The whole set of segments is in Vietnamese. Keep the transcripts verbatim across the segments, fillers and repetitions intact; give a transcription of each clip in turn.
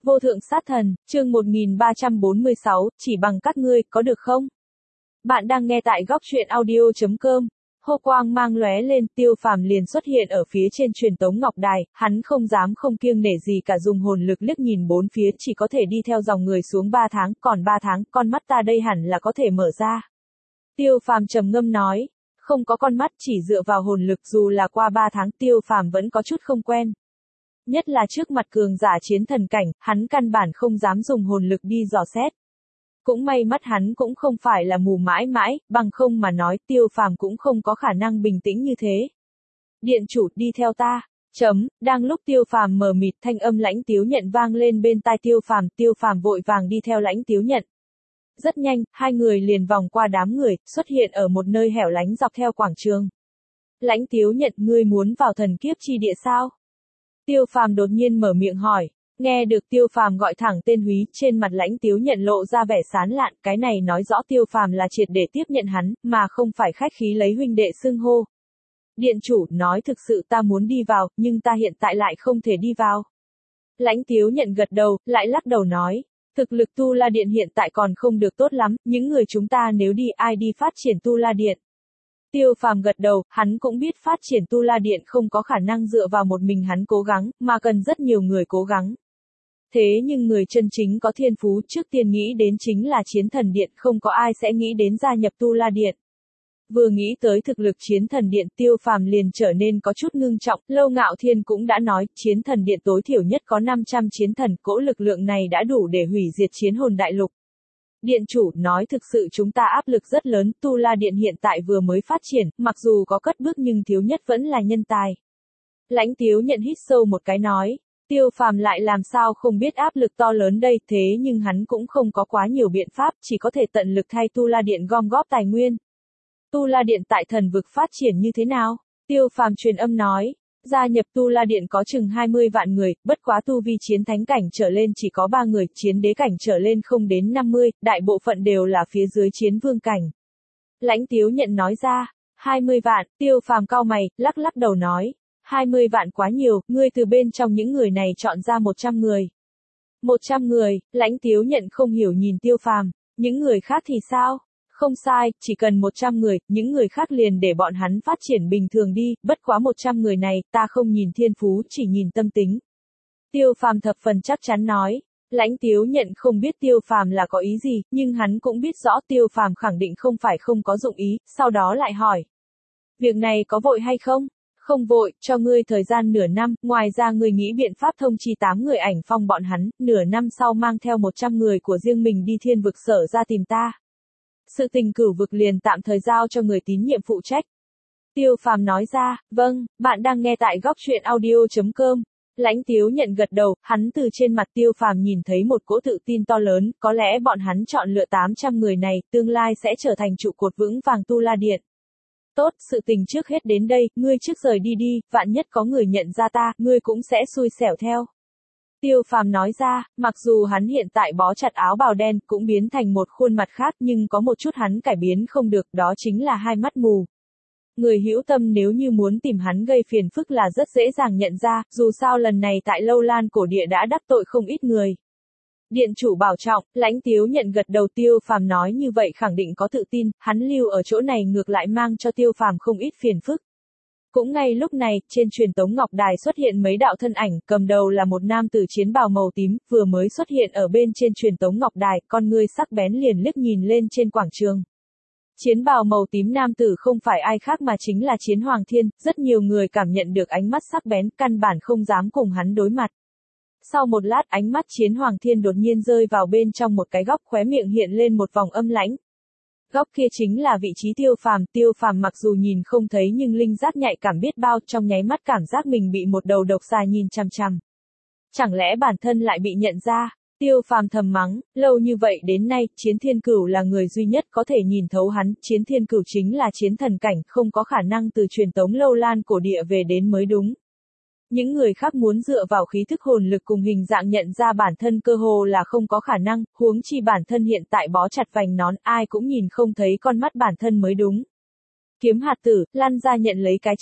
Vô thượng sát thần, chương một nghìn ba trăm bốn mươi sáu, chỉ bằng các ngươi, có được không? Bạn đang nghe tại góc truyện audio chấm com. Hô quang mang lóe lên, Tiêu Phàm liền xuất hiện ở phía trên truyền tống ngọc đài, hắn không dám không kiêng nể gì cả, dùng hồn lực liếc nhìn bốn phía, chỉ có thể đi theo dòng người xuống ba tháng, còn ba tháng, con mắt ta đây hẳn là có thể mở ra. Tiêu Phàm trầm ngâm nói, không có con mắt, chỉ dựa vào hồn lực, dù là qua ba tháng, Tiêu Phàm vẫn có chút không quen. Nhất là trước mặt cường giả chiến thần cảnh, hắn căn bản không dám dùng hồn lực đi dò xét. Cũng may mắt hắn cũng không phải là mù mãi mãi, bằng không mà nói, Tiêu Phàm cũng không có khả năng bình tĩnh như thế. Điện chủ, đi theo ta. Chấm, đang lúc Tiêu Phàm mờ mịt, thanh âm Lãnh Tiếu Nhận vang lên bên tai Tiêu Phàm, Tiêu Phàm vội vàng đi theo Lãnh Tiếu Nhận. Rất nhanh, hai người liền vòng qua đám người, xuất hiện ở một nơi hẻo lánh dọc theo quảng trường. Lãnh Tiếu Nhận, ngươi muốn vào thần kiếp chi địa sao? Tiêu Phàm đột nhiên mở miệng hỏi. Nghe được Tiêu Phàm gọi thẳng tên Húy, trên mặt Lãnh Tiếu Nhận lộ ra vẻ sán lạn, cái này nói rõ Tiêu Phàm là triệt để tiếp nhận hắn, mà không phải khách khí lấy huynh đệ xưng hô. Điện chủ, nói thực sự ta muốn đi vào, nhưng ta hiện tại lại không thể đi vào. Lãnh Tiếu Nhận gật đầu, lại lắc đầu nói, thực lực Tu La Điện hiện tại còn không được tốt lắm, những người chúng ta nếu đi ai đi phát triển Tu La Điện. Tiêu Phàm gật đầu, hắn cũng biết phát triển Tu La Điện không có khả năng dựa vào một mình hắn cố gắng, mà cần rất nhiều người cố gắng. Thế nhưng người chân chính có thiên phú trước tiên nghĩ đến chính là Chiến Thần Điện, không có ai sẽ nghĩ đến gia nhập Tu La Điện. Vừa nghĩ tới thực lực Chiến Thần Điện, Tiêu Phàm liền trở nên có chút ngưng trọng, Lâu Ngạo Thiên cũng đã nói, Chiến Thần Điện tối thiểu nhất có năm trăm chiến thần, cỗ lực lượng này đã đủ để hủy diệt Chiến Hồn Đại Lục. Điện chủ, nói thực sự chúng ta áp lực rất lớn, Tu La Điện hiện tại vừa mới phát triển, mặc dù có cất bước nhưng thiếu nhất vẫn là nhân tài. Lãnh Tiếu Nhận hít sâu một cái nói, Tiêu Phàm lại làm sao không biết áp lực to lớn đây, thế nhưng hắn cũng không có quá nhiều biện pháp, chỉ có thể tận lực thay Tu La Điện gom góp tài nguyên. Tu La Điện tại thần vực phát triển như thế nào? Tiêu Phàm truyền âm nói, gia nhập Tu La Điện có chừng hai mươi vạn người, bất quá tu vi chiến thánh cảnh trở lên chỉ có ba người, chiến đế cảnh trở lên không đến năm mươi, đại bộ phận đều là phía dưới chiến vương cảnh. Lãnh Tiếu Nhận nói ra, hai mươi vạn, Tiêu Phàm cau mày, lắc lắc đầu nói, hai mươi vạn quá nhiều, ngươi từ bên trong những người này chọn ra một trăm người. một trăm người, Lãnh Tiếu Nhận không hiểu nhìn Tiêu Phàm, những người khác thì sao? Không sai, chỉ cần một trăm người, những người khác liền để bọn hắn phát triển bình thường đi, bất quá một trăm người này, ta không nhìn thiên phú, chỉ nhìn tâm tính. Tiêu Phàm thập phần chắc chắn nói, Lãnh Tiếu Nhận không biết Tiêu Phàm là có ý gì, nhưng hắn cũng biết rõ Tiêu Phàm khẳng định không phải không có dụng ý, sau đó lại hỏi. Việc này có vội hay không? Không vội, cho ngươi thời gian nửa năm, ngoài ra ngươi nghĩ biện pháp thông chi tám người ảnh phong bọn hắn, nửa năm sau mang theo một trăm người của riêng mình đi thiên vực sở ra tìm ta. Sự tình cửu vực liền tạm thời giao cho người tín nhiệm phụ trách. Tiêu Phàm nói ra, vâng, bạn đang nghe tại góc truyện audio chấm com. Lãnh Tiếu Nhận gật đầu, hắn từ trên mặt Tiêu Phàm nhìn thấy một cỗ tự tin to lớn, có lẽ bọn hắn chọn lựa tám trăm người này, tương lai sẽ trở thành trụ cột vững vàng Tu La Điện. Tốt, sự tình trước hết đến đây, ngươi trước rời đi đi, vạn nhất có người nhận ra ta, ngươi cũng sẽ xui xẻo theo. Tiêu Phàm nói ra, mặc dù hắn hiện tại bó chặt áo bào đen, cũng biến thành một khuôn mặt khác, nhưng có một chút hắn cải biến không được, đó chính là hai mắt mù. Người hữu tâm nếu như muốn tìm hắn gây phiền phức là rất dễ dàng nhận ra, dù sao lần này tại Lâu Lan cổ địa đã đắc tội không ít người. Điện chủ bảo trọng, Lãnh Tiếu Nhận gật đầu. Tiêu Phàm nói như vậy khẳng định có tự tin, hắn lưu ở chỗ này ngược lại mang cho Tiêu Phàm không ít phiền phức. Cũng ngay lúc này, trên truyền tống ngọc đài xuất hiện mấy đạo thân ảnh, cầm đầu là một nam tử chiến bào màu tím, vừa mới xuất hiện ở bên trên truyền tống ngọc đài, con ngươi sắc bén liền liếc nhìn lên trên quảng trường. Chiến bào màu tím nam tử không phải ai khác mà chính là Chiến Hoàng Thiên, rất nhiều người cảm nhận được ánh mắt sắc bén, căn bản không dám cùng hắn đối mặt. Sau một lát, ánh mắt Chiến Hoàng Thiên đột nhiên rơi vào bên trong một cái góc, khóe miệng hiện lên một vòng âm lãnh. Góc kia chính là vị trí Tiêu Phàm, Tiêu Phàm mặc dù nhìn không thấy nhưng linh giác nhạy cảm biết bao, trong nháy mắt cảm giác mình bị một đầu độc xà nhìn chằm chằm. Chẳng lẽ bản thân lại bị nhận ra? Tiêu Phàm thầm mắng, lâu như vậy đến nay, Chiến Thiên Cửu là người duy nhất có thể nhìn thấu hắn, Chiến Thiên Cửu chính là chiến thần cảnh, không có khả năng từ truyền tống Lâu Lan cổ địa về đến mới đúng. Những người khác muốn dựa vào khí thức hồn lực cùng hình dạng nhận ra bản thân cơ hồ là không có khả năng, huống chi bản thân hiện tại bó chặt vành nón, ai cũng nhìn không thấy con mắt bản thân mới đúng. Kiếm hạt tử, lăn ra nhận lấy cái chết.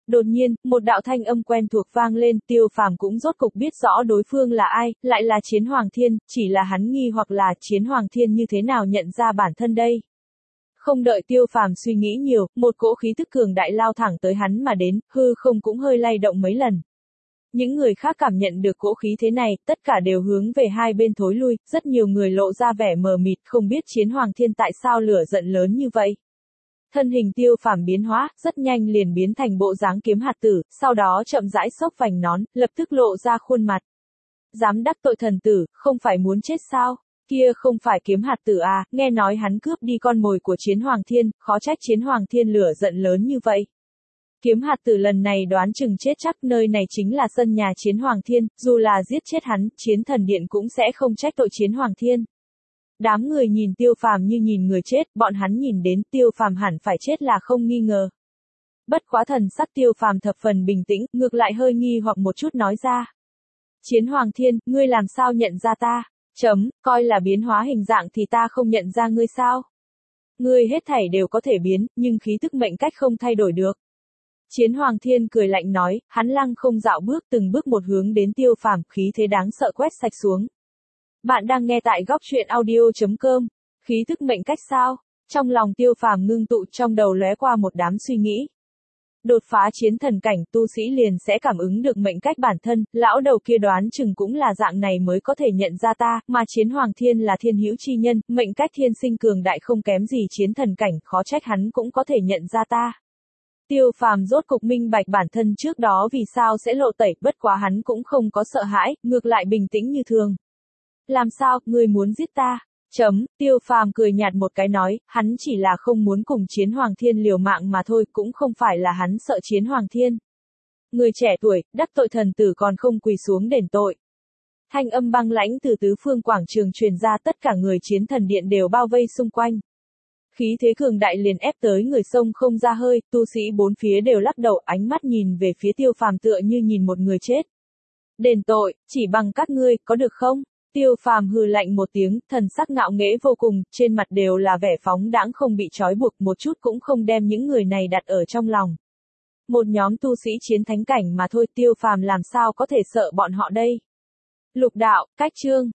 Đột nhiên, một đạo thanh âm quen thuộc vang lên, Tiêu Phàm cũng rốt cục biết rõ đối phương là ai, lại là Chiến Hoàng Thiên, chỉ là hắn nghi hoặc là Chiến Hoàng Thiên như thế nào nhận ra bản thân đây. Không đợi Tiêu Phàm suy nghĩ nhiều, một cỗ khí tức cường đại lao thẳng tới hắn mà đến, hư không cũng hơi lay động mấy lần. Những người khác cảm nhận được cỗ khí thế này, tất cả đều hướng về hai bên thối lui, rất nhiều người lộ ra vẻ mờ mịt không biết Chiến Hoàng Thiên tại sao lửa giận lớn như vậy. Thân hình Tiêu Phàm biến hóa, rất nhanh liền biến thành bộ dáng kiếm hạt tử, sau đó chậm rãi xốc vành nón, lập tức lộ ra khuôn mặt. Dám đắc tội thần tử, không phải muốn chết sao? Kia không phải kiếm hạt tử à, nghe nói hắn cướp đi con mồi của Chiến Hoàng Thiên, khó trách Chiến Hoàng Thiên lửa giận lớn như vậy. Kiếm hạt tử lần này đoán chừng chết chắc, nơi này chính là sân nhà Chiến Hoàng Thiên, dù là giết chết hắn, Chiến Thần Điện cũng sẽ không trách tội Chiến Hoàng Thiên. Đám người nhìn Tiêu Phàm như nhìn người chết, bọn hắn nhìn đến Tiêu Phàm hẳn phải chết là không nghi ngờ. Bất quá thần sắc Tiêu Phàm thập phần bình tĩnh, ngược lại hơi nghi hoặc một chút nói ra. Chiến Hoàng Thiên, ngươi làm sao nhận ra ta? Chấm, coi là biến hóa hình dạng thì ta không nhận ra ngươi sao? Ngươi hết thảy đều có thể biến, nhưng khí tức mệnh cách không thay đổi được. Chiến Hoàng Thiên cười lạnh nói, hắn lăng không dạo bước từng bước một hướng đến Tiêu Phàm, khí thế đáng sợ quét sạch xuống. Bạn đang nghe tại góc truyện audio chấm com. Khí tức mệnh cách sao? Trong lòng Tiêu Phàm ngưng tụ, trong đầu lóe qua một đám suy nghĩ. Đột phá chiến thần cảnh, tu sĩ liền sẽ cảm ứng được mệnh cách bản thân, lão đầu kia đoán chừng cũng là dạng này mới có thể nhận ra ta, mà Chiến Hoàng Thiên là thiên hữu chi nhân, mệnh cách thiên sinh cường đại không kém gì chiến thần cảnh, khó trách hắn cũng có thể nhận ra ta. Tiêu Phàm rốt cục minh bạch bản thân trước đó vì sao sẽ lộ tẩy, bất quá hắn cũng không có sợ hãi, ngược lại bình tĩnh như thường. Làm sao, ngươi muốn giết ta? Chấm, Tiêu Phàm cười nhạt một cái nói, hắn chỉ là không muốn cùng Chiến Hoàng Thiên liều mạng mà thôi, cũng không phải là hắn sợ Chiến Hoàng Thiên. Người trẻ tuổi, đắc tội thần tử còn không quỳ xuống đền tội. Thanh âm băng lãnh từ tứ phương quảng trường truyền ra, tất cả người Chiến Thần Điện đều bao vây xung quanh. Khí thế cường đại liền ép tới người sông không ra hơi, tu sĩ bốn phía đều lắc đầu, ánh mắt nhìn về phía Tiêu Phàm tựa như nhìn một người chết. Đền tội, chỉ bằng các ngươi, có được không? Tiêu Phàm hừ lạnh một tiếng, thần sắc ngạo nghễ vô cùng, trên mặt đều là vẻ phóng đãng không bị trói buộc, một chút cũng không đem những người này đặt ở trong lòng. Một nhóm tu sĩ chiến thánh cảnh mà thôi, Tiêu Phàm làm sao có thể sợ bọn họ đây? Lục đạo, cách chương.